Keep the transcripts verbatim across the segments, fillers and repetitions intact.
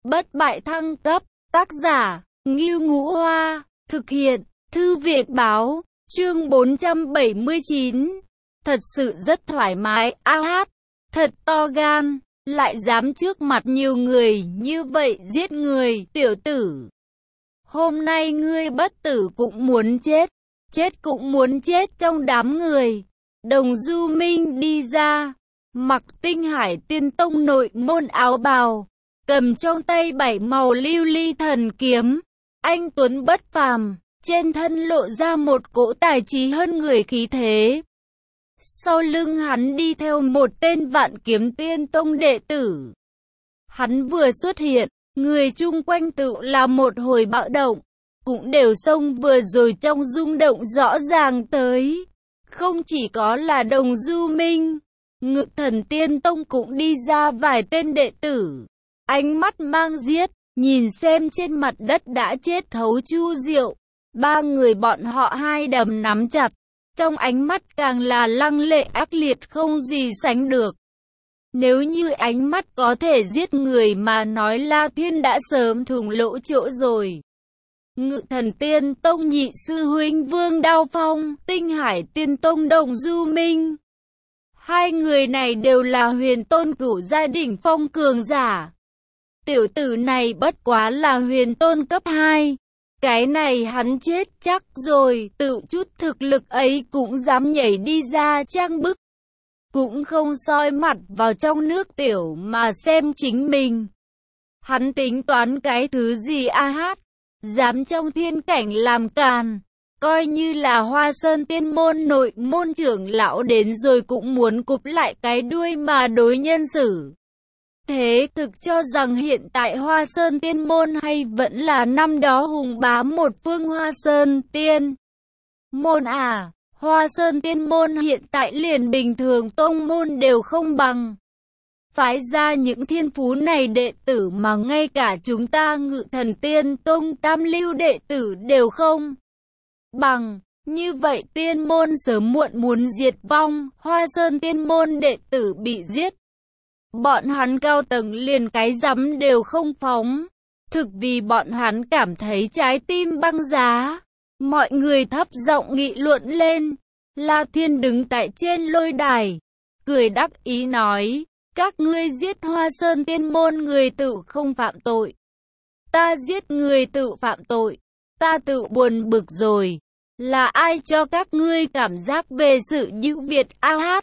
bất bại thăng cấp, tác giả, Ngưu Ngũ Hoa, thực hiện, Thư viện Báo, chương bốn trăm bảy mươi chín. Thật sự rất thoải mái, a hát, thật to gan, lại dám trước mặt nhiều người như vậy giết người, tiểu tử. Hôm nay ngươi bất tử cũng muốn chết, chết cũng muốn chết trong đám người. Đồng Du Minh đi ra, mặc Tinh Hải Tiên Tông nội môn áo bào, cầm trong tay bảy màu lưu ly thần kiếm. Anh tuấn bất phàm, trên thân lộ ra một cỗ tài trí hơn người khí thế. Sau lưng hắn đi theo một tên Vạn Kiếm Tiên Tông đệ tử. Hắn vừa xuất hiện, người chung quanh tự là một hồi bạo động, cũng đều xông vừa rồi trong rung động rõ ràng tới. Không chỉ có là Đồng Du Minh, Ngự Thần Tiên Tông cũng đi ra vài tên đệ tử. Ánh mắt mang giết, nhìn xem trên mặt đất đã chết thấu Chu Diệu. Ba người bọn họ hai đầm nắm chặt, trong ánh mắt càng là lăng lệ ác liệt không gì sánh được. Nếu như ánh mắt có thể giết người mà nói, La Thiên đã sớm thủng lỗ chỗ rồi. Ngự Thần Tiên Tông nhị sư huynh Vương Đao Phong, Tinh Hải Tiên Tông Đồng Du Minh. Hai người này đều là huyền tôn cửu gia đỉnh phong cường giả. Tiểu tử này bất quá là huyền tôn cấp hai. Cái này hắn chết chắc rồi, tự chút thực lực ấy cũng dám nhảy đi ra trang bức. Cũng không soi mặt vào trong nước tiểu mà xem chính mình. Hắn tính toán cái thứ gì a hát, dám trong thiên cảnh làm càn. Coi như là Hoa Sơn Tiên môn nội môn trưởng lão đến rồi cũng muốn cụp lại cái đuôi mà đối nhân xử. Thế thực cho rằng hiện tại Hoa Sơn Tiên môn hay vẫn là năm đó hùng bá một phương Hoa Sơn Tiên môn à? Hoa Sơn Tiên môn hiện tại liền bình thường tông môn đều không bằng. Phái ra những thiên phú này đệ tử mà ngay cả chúng ta Ngự Thần Tiên Tông tam lưu đệ tử đều không bằng. Như vậy tiên môn sớm muộn muốn diệt vong, Hoa Sơn Tiên môn đệ tử bị giết. Bọn hắn cao tầng liền cái rắm đều không phóng. Thực vì bọn hắn cảm thấy trái tim băng giá. Mọi người thấp giọng nghị luận lên. La Thiên đứng tại trên lôi đài, cười đắc ý nói, các ngươi giết Hoa Sơn Tiên môn người tự không phạm tội. Ta giết người tự phạm tội. Ta tự buồn bực rồi. Là ai cho các ngươi cảm giác về sự ưu việt a hát?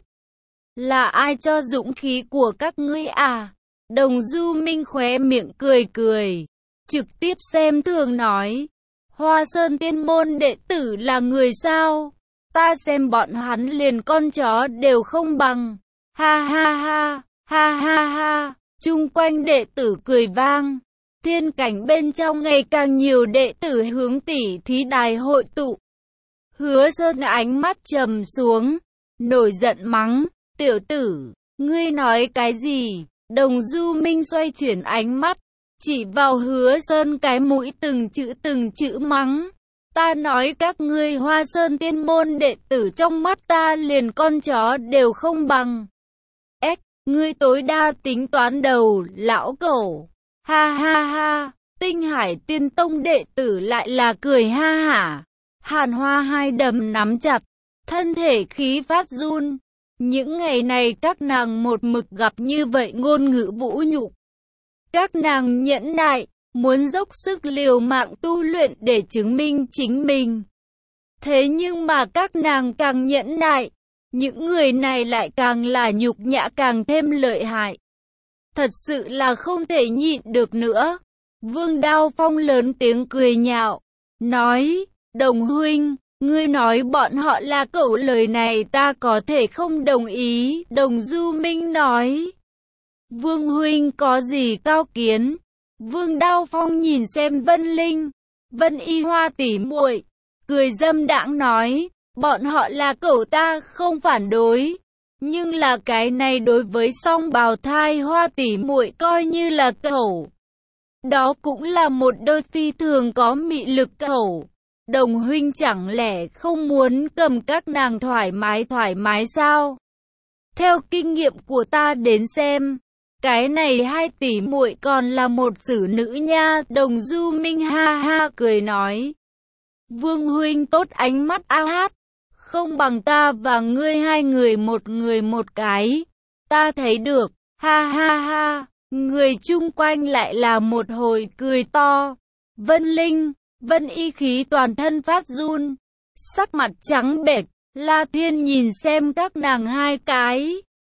Là ai cho dũng khí của các ngươi à? Đồng Du Minh khóe miệng cười cười, trực tiếp xem thường nói, Hoa Sơn Tiên môn đệ tử là người sao? Ta xem bọn hắn liền con chó đều không bằng. Ha ha ha, ha ha ha, chung quanh đệ tử cười vang. Thiên cảnh bên trong ngày càng nhiều đệ tử hướng tỷ thí đài hội tụ. Hứa Sơn ánh mắt trầm xuống, nổi giận mắng, tiểu tử, ngươi nói cái gì? Đồng Du Minh xoay chuyển ánh mắt, chỉ vào Hứa Sơn cái mũi từng chữ từng chữ mắng. Ta nói các ngươi Hoa Sơn Tiên môn đệ tử trong mắt ta liền con chó đều không bằng. Ếch, ngươi tối đa tính toán đầu, lão cẩu. Ha ha ha, Tinh Hải Tiên Tông đệ tử lại là cười ha hả. Hàn Hoa hai đầm nắm chặt, thân thể khí phát run. Những ngày này các nàng một mực gặp như vậy ngôn ngữ vũ nhục. Các nàng nhẫn nại, muốn dốc sức liều mạng tu luyện để chứng minh chính mình. Thế nhưng mà các nàng càng nhẫn nại, những người này lại càng là nhục nhã càng thêm lợi hại. Thật sự là không thể nhịn được nữa. Vương Đao Phong lớn tiếng cười nhạo, nói, Đồng huynh, ngươi nói bọn họ là cẩu, lời này ta có thể không đồng ý. Đồng Du Minh nói, Vương huynh có gì cao kiến? Vương Đao Phong nhìn xem Vân Linh, Vân Y Hoa tỉ muội, cười dâm đãng nói, bọn họ là cẩu ta không phản đối, nhưng là cái này đối với song bào thai Hoa tỉ muội coi như là cẩu. Đó cũng là một đôi phi thường có mị lực cẩu. Đồng huynh chẳng lẽ không muốn cầm các nàng thoải mái thoải mái sao? Theo kinh nghiệm của ta đến xem, Cái này hai tỷ muội còn là một xử nữ nha. Đồng Du Minh ha ha cười nói. Vương huynh tốt ánh mắt a hát. Không bằng ta và ngươi hai người một người một cái. Ta thấy được, ha ha ha. Người chung quanh lại là một hồi cười to. Vân Linh, Vân Y khí toàn thân phát run. Sắc mặt trắng bệch. La Thiên nhìn xem các nàng hai cái.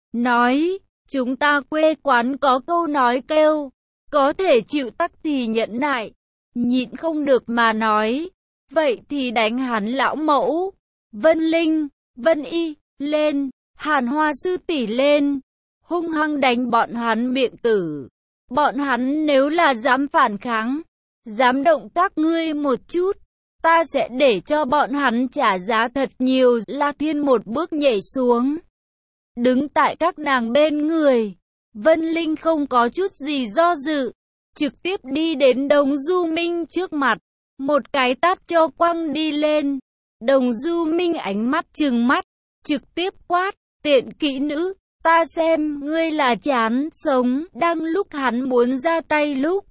Nói, chúng ta quê quán có câu nói kêu. Có thể chịu tắc thì nhẫn nại. Nhịn không được mà nói. Vậy thì đánh hắn lão mẫu. Vân Linh, Vân Y, lên. Hàn Hoa sư tỷ lên. Hung hăng đánh bọn hắn miệng tử. Bọn hắn nếu là dám phản kháng, dám động các ngươi một chút, ta sẽ để cho bọn hắn trả giá thật nhiều. La Thiên một bước nhảy xuống, đứng tại các nàng bên người. Vân Linh không có chút gì do dự, trực tiếp đi đến Đồng Du Minh trước mặt, một cái tát cho quăng đi lên. Đồng Du Minh ánh mắt trừng mắt, trực tiếp quát, tiện kỹ nữ, ta xem ngươi là chán sống. Đang lúc hắn muốn ra tay lúc,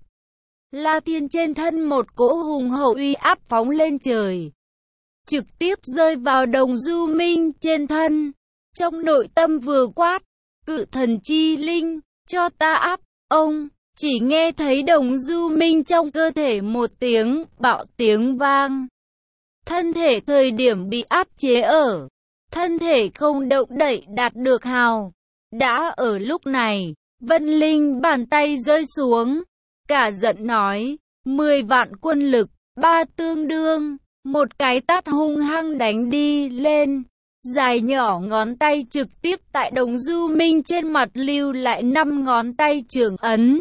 La Thiên trên thân một cỗ hùng hậu uy áp phóng lên trời, trực tiếp rơi vào Đồng Du Minh trên thân. Trong nội tâm vừa quát, cự thần chi linh, cho ta áp. Ông, chỉ nghe thấy Đồng Du Minh trong cơ thể một tiếng bạo tiếng vang. Thân thể thời điểm bị áp chế ở, thân thể không động đậy đạt được hào. Đã ở lúc này, Vân Linh bàn tay rơi xuống, cả giận nói, mười vạn quân lực, ba tương đương, một cái tát hung hăng đánh đi lên. Dài nhỏ ngón tay trực tiếp tại Đồng Du Minh trên mặt lưu lại năm ngón tay trường ấn.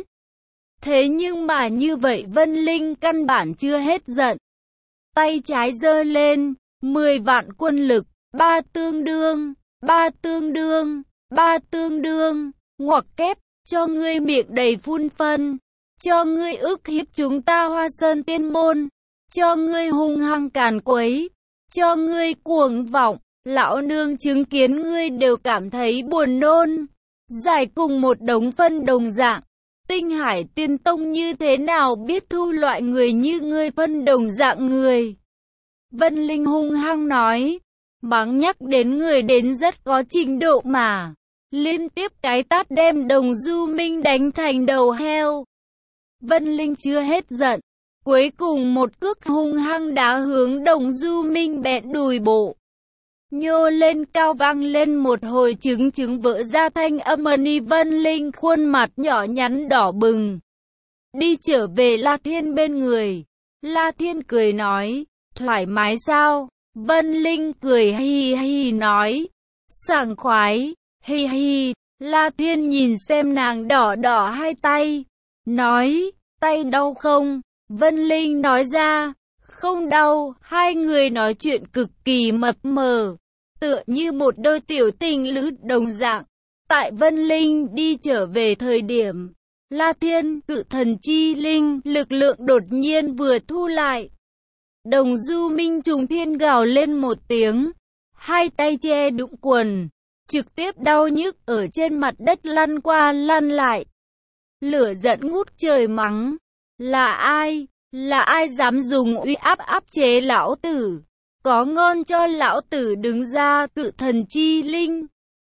Thế nhưng mà như vậy Vân Linh căn bản chưa hết giận. Tay trái giơ lên, mười vạn quân lực, ba tương đương, ba tương đương, ba tương đương, ngoặc kép, cho ngươi miệng đầy phun phân, cho ngươi ức hiếp chúng ta Hoa Sơn Tiên Môn, cho ngươi hung hăng càn quấy, cho ngươi cuồng vọng, lão nương chứng kiến ngươi đều cảm thấy buồn nôn. Giải cùng một đống phân đồng dạng, Tinh Hải Tiên Tông như thế nào biết thu loại người như ngươi phân đồng dạng người. Vân Linh hung hăng nói, mắng nhắc đến người đến rất có trình độ mà. Liên tiếp cái tát đem Đồng Du Minh đánh thành đầu heo. Vân Linh chưa hết giận, cuối cùng một cước hung hăng đá hướng Đồng Du Minh bẹn đùi bộ. Nhô lên cao vang lên một hồi trứng trứng vỡ ra thanh âm ầm. Vân Linh khuôn mặt nhỏ nhắn đỏ bừng, đi trở về La Thiên bên người. La Thiên cười nói, thoải mái sao? Vân Linh cười hi hi nói, sảng khoái, hi hi. La Thiên nhìn xem nàng đỏ đỏ hai tay, nói, tay đau không? Vân Linh nói ra, không đau. Hai người nói chuyện cực kỳ mập mờ, tựa như một đôi tiểu tình lữ đồng dạng. Tại Vân Linh đi trở về thời điểm, La Thiên, cự thần chi linh, lực lượng đột nhiên vừa thu lại. Đồng Du Minh trùng thiên gào lên một tiếng, hai tay che đụng quần, trực tiếp đau nhức ở trên mặt đất lăn qua lăn lại. Lửa giận ngút trời mắng, là ai, là ai dám dùng uy áp áp chế lão tử? Có ngon cho lão tử đứng ra. Cự thần chi linh,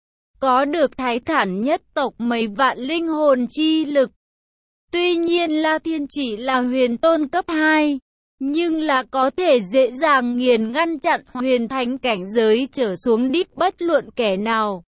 có được thái thản nhất tộc mấy vạn linh hồn chi lực. Tuy nhiên La Thiên chỉ là huyền tôn cấp hai, nhưng là có thể dễ dàng nghiền ngăn chặn huyền thánh cảnh giới trở xuống đích bất luận kẻ nào.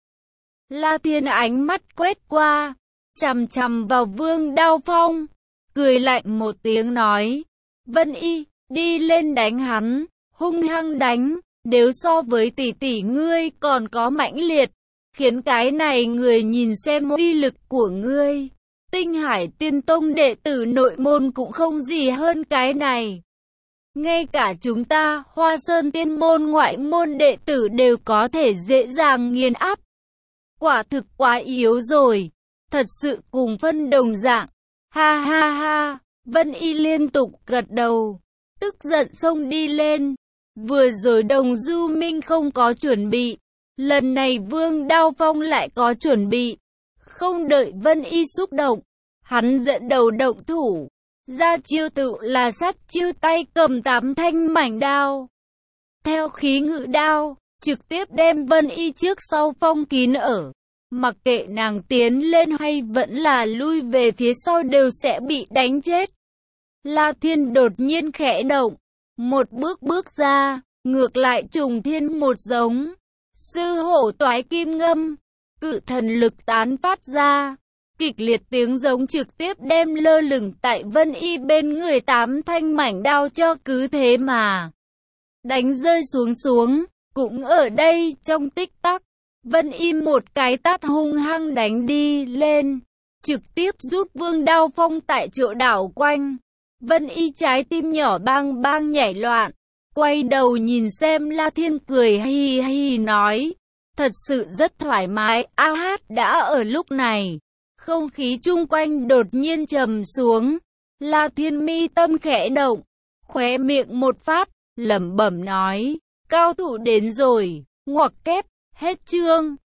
La Thiên ánh mắt quét qua, chằm chằm vào Vương Đao Phong, cười lạnh một tiếng nói, Vân Y, đi lên đánh hắn, hung hăng đánh, nếu so với tỷ tỷ ngươi còn có mãnh liệt, khiến cái này người nhìn xem uy lực của ngươi. Tinh Hải Tiên Tông đệ tử nội môn cũng không gì hơn cái này. Ngay cả chúng ta, Hoa Sơn Tiên Môn ngoại môn đệ tử đều có thể dễ dàng nghiền áp. Quả thực quá yếu rồi, thật sự cùng phân đồng dạng. Ha ha ha, Vân Y liên tục gật đầu, tức giận xông đi lên. Vừa rồi Đồng Du Minh không có chuẩn bị, lần này Vương Đao Phong lại có chuẩn bị. Không đợi Vân Y xúc động, hắn dẫn đầu động thủ, ra chiêu tự là sát chiêu, tay cầm tám thanh mảnh đao. Theo khí ngự đao, trực tiếp đem Vân Y trước sau phong kín ở. Mặc kệ nàng tiến lên hay vẫn là lui về phía sau đều sẽ bị đánh chết. La Thiên đột nhiên khẽ động, một bước bước ra, ngược lại trùng thiên một giống. Sư hổ toái kim ngâm, cự thần lực tán phát ra. Kịch liệt tiếng giống trực tiếp đem lơ lửng tại Vân Y bên người tám thanh mảnh đao cho cứ thế mà đánh rơi xuống xuống. Cũng ở đây trong tích tắc, Vân Y một cái tát hung hăng đánh đi lên, trực tiếp rút vương đao phong tại chỗ đảo quanh. Vân Y trái tim nhỏ bang bang nhảy loạn, quay đầu nhìn xem La Thiên, cười hi hi nói, thật sự rất thoải mái. A hát đã ở lúc này, không khí chung quanh đột nhiên trầm xuống. La Thiên mi tâm khẽ động, khóe miệng một phát, lẩm bẩm nói, cao thủ đến rồi, ngoặc kép, hết chương.